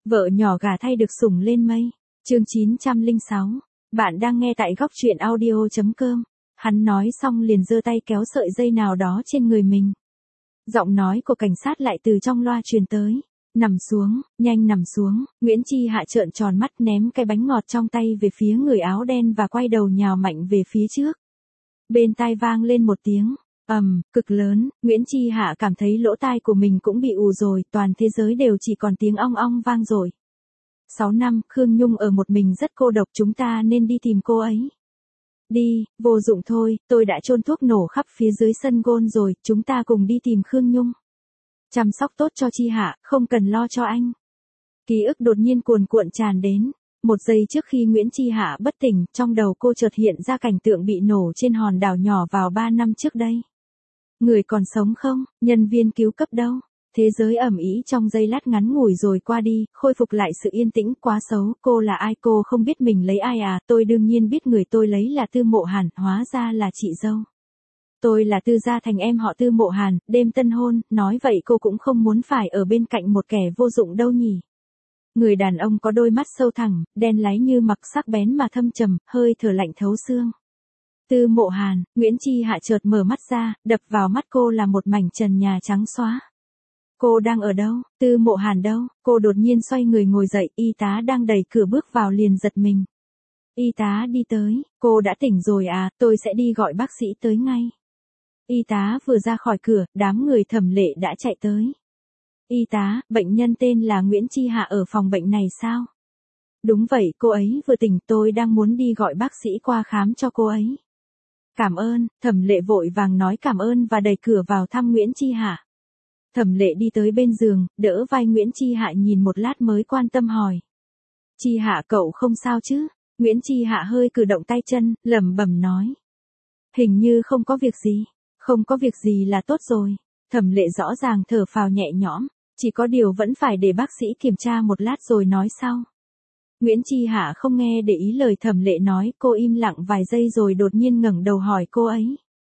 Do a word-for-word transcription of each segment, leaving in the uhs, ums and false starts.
Vợ nhỏ gà thay được sủng lên mây. Chương chín trăm lẻ sáu. Bạn đang nghe tại góc truyện audio chấm com. Hắn nói xong liền giơ tay kéo sợi dây nào đó trên người mình. Giọng nói của cảnh sát lại từ trong loa truyền tới. Nằm xuống, nhanh nằm xuống. Nguyễn Chi Hạ trợn tròn mắt ném cái bánh ngọt trong tay về phía người áo đen và quay đầu nhào mạnh về phía trước. Bên tai vang lên một tiếng ầm, um, cực lớn. Nguyễn Chi Hạ cảm thấy lỗ tai của mình cũng bị ù rồi, toàn thế giới đều chỉ còn tiếng ong ong vang rồi. Sáu năm, Khương Nhung ở một mình rất cô độc, chúng ta nên đi tìm cô ấy. Đi, vô dụng thôi, tôi đã chôn thuốc nổ khắp phía dưới sân gôn rồi, chúng ta cùng đi tìm Khương Nhung. Chăm sóc tốt cho Chi Hạ, không cần lo cho anh. Ký ức đột nhiên cuồn cuộn tràn đến. Một giây trước khi Nguyễn Chi Hạ bất tỉnh, trong đầu cô chợt hiện ra cảnh tượng bị nổ trên hòn đảo nhỏ vào ba năm trước đây. Người còn sống không? Nhân viên cứu cấp đâu? Thế giới ầm ĩ trong giây lát ngắn ngủi rồi qua đi, khôi phục lại sự yên tĩnh. Quá xấu, cô là ai? Cô không biết mình lấy ai à? Tôi đương nhiên biết người tôi lấy là Tư Mộ Hàn, hóa ra là chị dâu. Tôi là Tư Gia Thành, em họ Tư Mộ Hàn, đêm tân hôn, nói vậy cô cũng không muốn phải ở bên cạnh một kẻ vô dụng đâu nhỉ? Người đàn ông có đôi mắt sâu thẳm, đen láy như mặc, sắc bén mà thâm trầm, hơi thở lạnh thấu xương. Tư Mộ Hàn. Nguyễn Chi Hạ chợt mở mắt ra, đập vào mắt cô là một mảnh trần nhà trắng xóa. Cô đang ở đâu? Tư Mộ Hàn đâu? Cô đột nhiên xoay người ngồi dậy, y tá đang đẩy cửa bước vào liền giật mình. Y tá đi tới, cô đã tỉnh rồi à, tôi sẽ đi gọi bác sĩ tới ngay. Y tá vừa ra khỏi cửa, đám người Thẩm Lệ đã chạy tới. Y tá, bệnh nhân tên là Nguyễn Chi Hạ ở phòng bệnh này sao? Đúng vậy, cô ấy vừa tỉnh, tôi đang muốn đi gọi bác sĩ qua khám cho cô ấy. Cảm ơn. Thẩm Lệ vội vàng nói cảm ơn và đẩy cửa vào thăm Nguyễn Chi Hạ. Thẩm Lệ đi tới bên giường, đỡ vai Nguyễn Chi Hạ nhìn một lát mới quan tâm hỏi. Chi Hạ, cậu không sao chứ? Nguyễn Chi Hạ hơi cử động tay chân, lẩm bẩm nói. Hình như không có việc gì. Không có việc gì là tốt rồi. Thẩm Lệ rõ ràng thở phào nhẹ nhõm, chỉ có điều vẫn phải để bác sĩ kiểm tra một lát rồi nói sau. Nguyễn Chi Hạ không nghe để ý lời Thẩm Lệ nói, cô im lặng vài giây rồi đột nhiên ngẩng đầu hỏi cô ấy.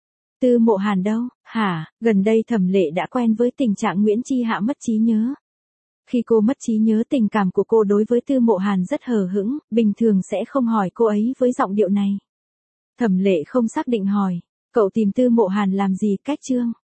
Tư Mộ Hàn đâu? Hả? Gần đây Thẩm Lệ đã quen với tình trạng Nguyễn Chi Hạ mất trí nhớ. Khi cô mất trí nhớ, tình cảm của cô đối với Tư Mộ Hàn rất hờ hững, bình thường sẽ không hỏi cô ấy với giọng điệu này. Thẩm Lệ không xác định hỏi, cậu tìm Tư Mộ Hàn làm gì? Cách Trương?